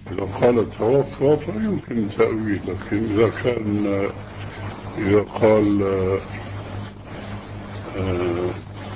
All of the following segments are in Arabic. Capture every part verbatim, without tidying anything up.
إذا قال توفى فيمكن تأويل، لكن إذا كان إذا قال آه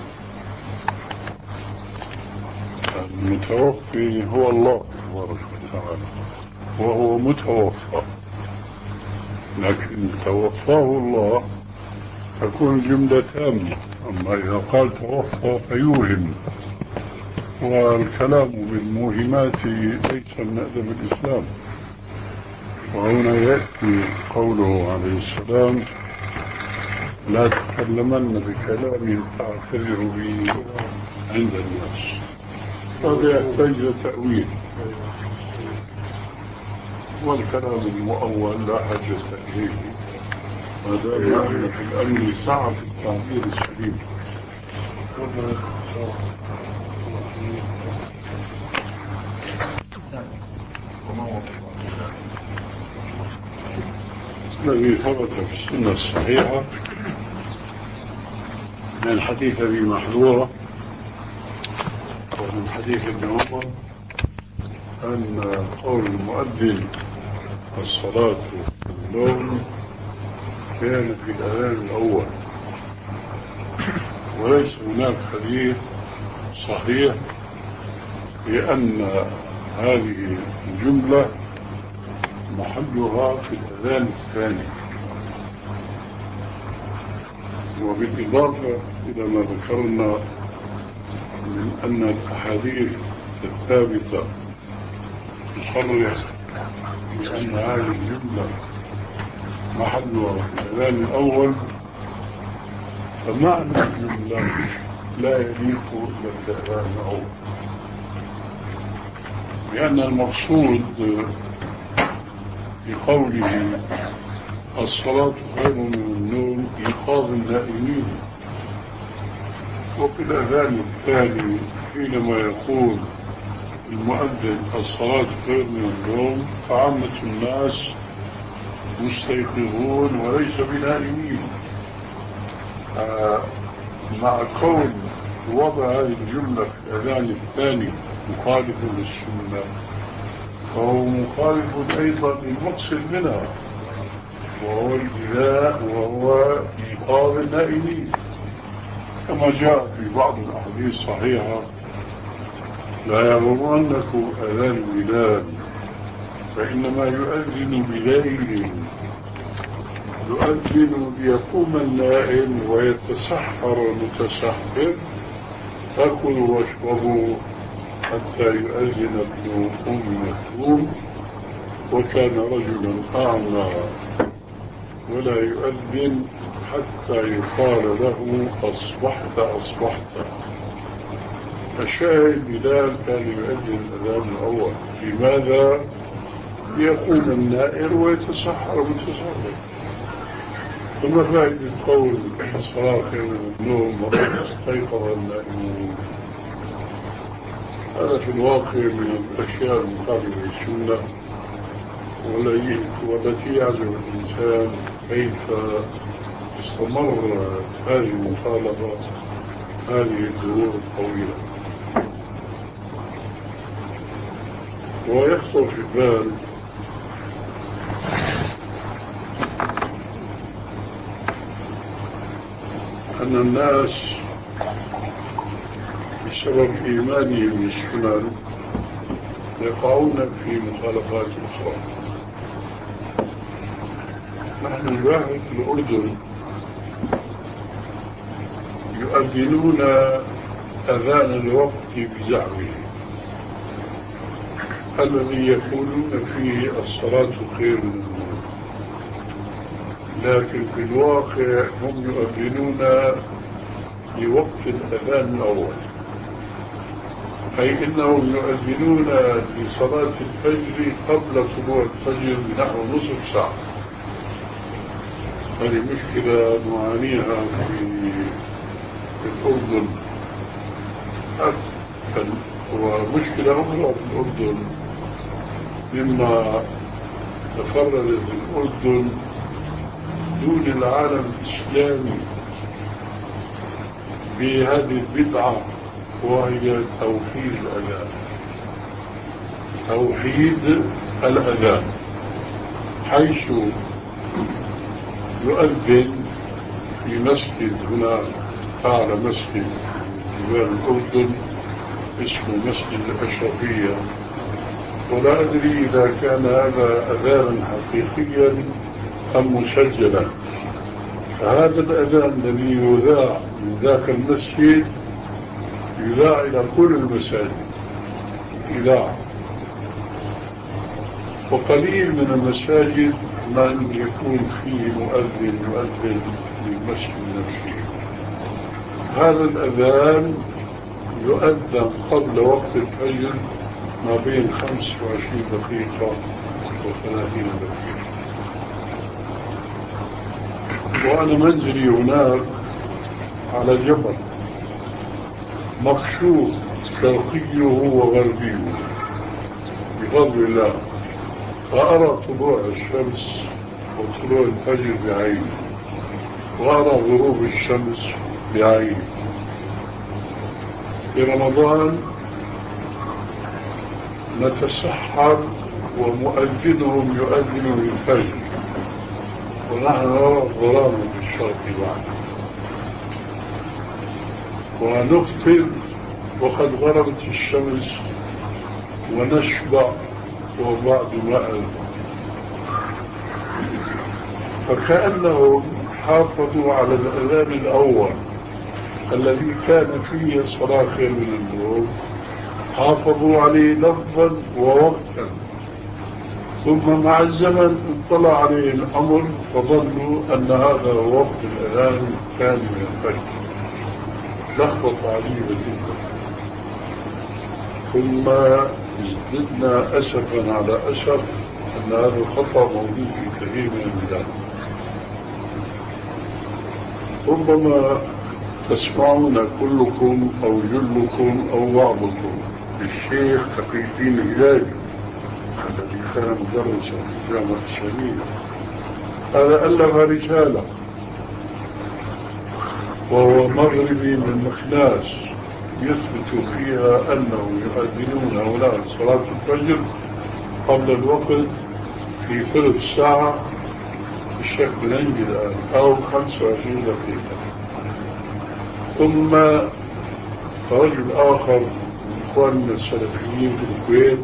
المتوفي هو الله تبارك وتعالى وهو متوفى، لكن توفاه الله تكون جملة تامة. أما إذا قال توفى فيوهم، والكلام بالموهمات ليس من أدب الإسلام. وهنا يأتي قوله عليه السلام: لا تتكلمن بكلام تعتذر به عند الناس. هذا يحتاج تأويل، والكلام المؤول لا حاجة إليه ما دام أن في الأمر سعة في التعبير السليم. الذي ثبت في السنة الصحيحة من حديث أبي محذورة ومن حديث ابن عمر أن قول المؤذن الصلاة والنوم كان في الأذان الأول، وليس هناك حديث صحيح بأن هذه الجملة محلها في الأذان الثاني. وبالإضافة إلى ما ذكرنا من أن الأحاديث الثابتة تصرح بأن هذه الجملة محلها في الأذان الأول، فمعنى الجملة لا يليق إلا بالأذان الأول، لأن المقصود بقوله الصلاة خير من النوم إيقاظ النائمين. وفي الأذان الثاني حينما يقول المؤذن الصلاة خير من النوم فعامة الناس مستيقظون وليس بنائمين. آه مع كون وضع هذه الجملة في الأذان الثاني مخالف للسنة، فهو مخالف أيضا للمقصد منها وهو الإذاء وهو إيقاظ النائمين، كما جاء في بعض الأحاديث الصحيحة: لا يغرنكم أذان بلال فإنما يؤذن بليل، يؤذن ليقوم النائم ويتسحر المتسحر، فكلوا واشربوا حتى يؤذن ابن أم مكتوم وكان رجلا أعمى ولا يؤذن حتى يقال له أصبحت أصبحت. الشاهد بلال كان يؤذن الأذان الأول. لماذا؟ ليقوم النائر ويتسحر متسحر. ثم فائدة قول الصلاة خير من النوم وقد استيقظ النائمون، هذا في الواقع من الأشياء المخالفة للسنة والتي يعجب الإنسان كيف استمرت هذه المخالفة هذه الدروب الطويلة. ويخطر في البال أن الناس بسبب إيمانهم بالسنن يقعون في مخالفات أخرى. نحن نلاحظ في الأردن يؤذنون أذان الوقت بزعمه الذي يقولون فيه الصلاة خير من النوم، لكن في الواقع هم يؤذنون لوقت الأذان الأول، أي إنهم يؤذنون لصلاة الفجر قبل طلوع الفجر بنحو نصف ساعة. هذه مشكلة نعانيها في الأردن أكثر، ومشكلة أخرى في الأردن مما تفردت الأردن دون العالم الإسلامي بهذه البدعة وهي توفير الأذان. توحيد الأذان، حيث يؤذن في مسجد هنا، أعلى مسجد جبال الأردن اسمه مسجد الأشرفية، ولا أدري إذا كان هذا أذانا حقيقيا أم مسجلا. فهذا الأذان الذي يذاع من ذاك المسجد يذاع إلى كل المساجد إذاعة، وقليل من المساجد من يكون فيه مؤذن يؤذن للمسجد نفسه. هذا الأذان يؤذن قبل وقت الفجر ما بين خمس وعشرين دقيقة وثلاثين دقيقة. وأنا منزلي هناك على جبل مكشوف شرقيه وغربيه بفضل الله، فأرى طلوع الشمس وطلوع الفجر بعيني، وأرى غروب الشمس بعيني. في رمضان نتسحر ومؤذنهم يؤذن للفجر، ونحن نرى الظلام في الشرق بعد، ونفطر وقد غربت الشمس، ونشبع وبعد ما أذن. فكأنهم حافظوا على الأذان الأول الذي كان فيه صلاة خير من النوم، حافظوا عليه لفظا ووقتا، ثم مع الزمن اطلع عليه الأمر فظنوا أن هذا هو وقت الأذان الثاني من الفجر. لخبط عجيبة جدا. ثم ازددنا أسفا على أسف أن هذا الخطأ موجود في كثير من البلاد. ربما تسمعون كلكم أو جلكم أو بعضكم بالشيخ تقي الدين الهلالي الذي كان مدرسا في الجامعة الإسلامية. هذا ألف رسالة، وهو مغربي من مخناس، يثبت فيها أنهم يؤذنون هؤلاء صلاة الفجر قبل الوقت في ثلث ساعة الشيخ بننجي الآن أو خمسة وعشرين دقيقة. ثم رجل آخر من إخواننا السلفيين في الكويت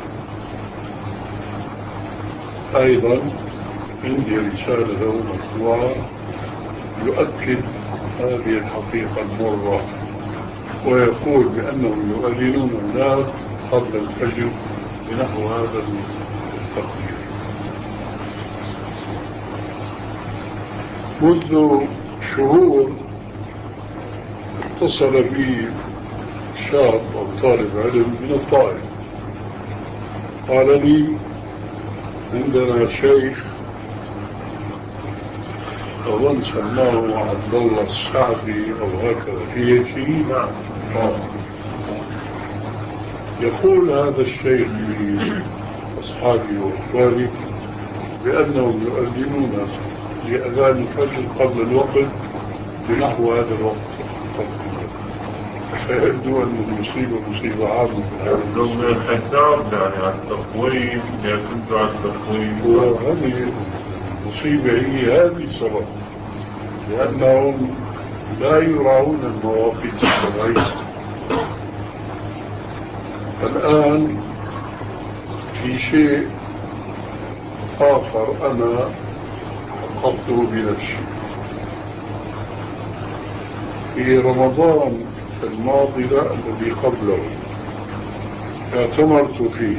أيضا عندي رسالة له مطبوعة يؤكد هذه الحقيقة المرة، ويقول بأنهم يؤذنون هناك قبل الفجر بنحو هذا التقدير. منذ شهور اتصل بي شاب أو طالب علم من الطائف، قال لي عندنا شيخ أظن سماه عبد الله السعدي أو هكذا في شيء، نعم، يقول هذا الشيخ لأصحابي وإخواني بأنهم يؤذنون لأذان الفجر قبل الوقت بنحو هذا الوقت. فيبدو أن المصيبة مصيبة عامة في العالم. من الحساب يعني على التقويم، يعتمدوا على التقويم. وهذه المصيبة هي هذه السبب، لأنهم لا يراعون المواقيت الشرعية. الآن في شيء آخر أنا حققته بنفسي. في رمضان الماضي الذي قبله اعتمرت فيه،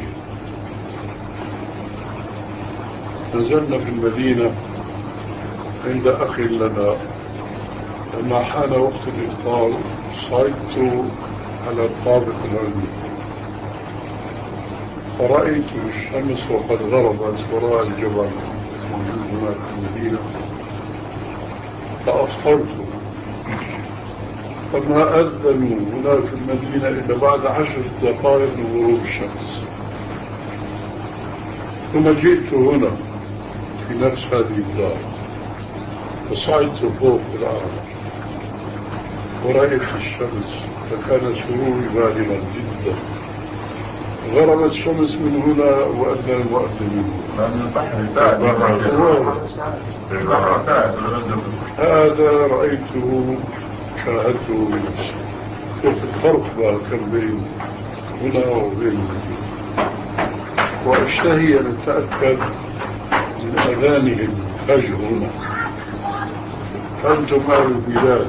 نزلنا في المدينة عند أخي لنا. لما حان وقت الإفطار صعدت على الطابق العلوي فرأيت الشمس وقد غربت وراء الجبل موجود هناك في المدينة، فأفطرت. فما أذنوا هنا في المدينة إلا بعد عشر دقائق من غروب الشمس. ثم جئت هنا في نفس هذه الدار وصعدت فوق الأرض ورأيت الشمس، فكان سروري بالغا جدا. غربت الشمس من هنا وأذن المؤذن من هنا. لأن البحر ساعد هذا رأيته شاهدته بنفسي. شوف الفرق بقى كان بين هنا وبين هنا. واشتهي أن أتأكد من أذانهم الفجر هنا. أنتم أهل البلاد،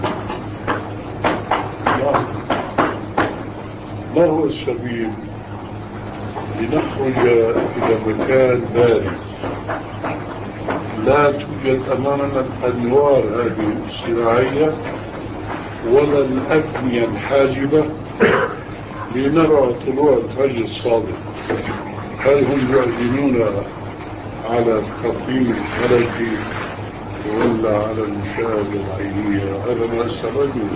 ما هو السبيل لنخرج إلى مكان بارد لا توجد أمامنا الأنوار هذه الصناعية ولا الأبنية الحاجبة لنرى طلوع الفجر الصادق؟ هل هم يعلنون على التقييم الفلكي ولا على المشاهدة العينية؟ هذا ما أسأله.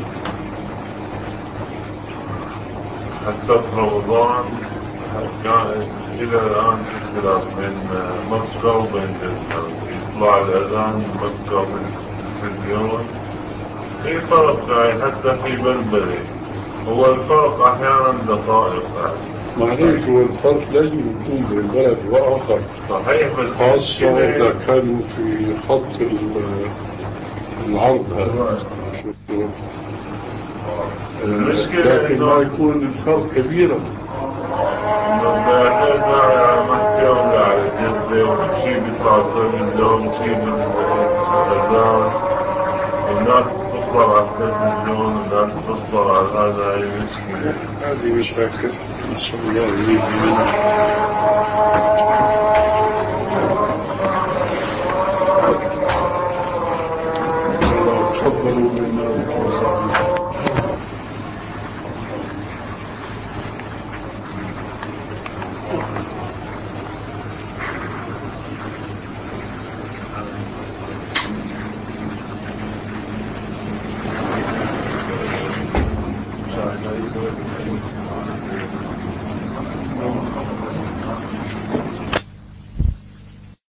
حتى في رمضان كان إلى الآن اختلاف بين مكة وبين جدة، يطلع الأذان مكة بالتلفزيون في فرق يعني حتى في بلبلي. هو الفرق أحيانا دقائق يعني. معليش، هو الفرق لازم يكون بين بلد وآخر، صحيح، بس خاصة إذا كانوا في خط العرض هذا. لكن ما يكون الفرق كبيرا. بعدين على مكة ولا على جدة ونمشي بيطلع التلفزيون ونمشي بالأذان والناس تصبر على التلفزيون والناس تصبر على هذا. هي مشكلة، هذه مشاكل نسأل الله يهدينا.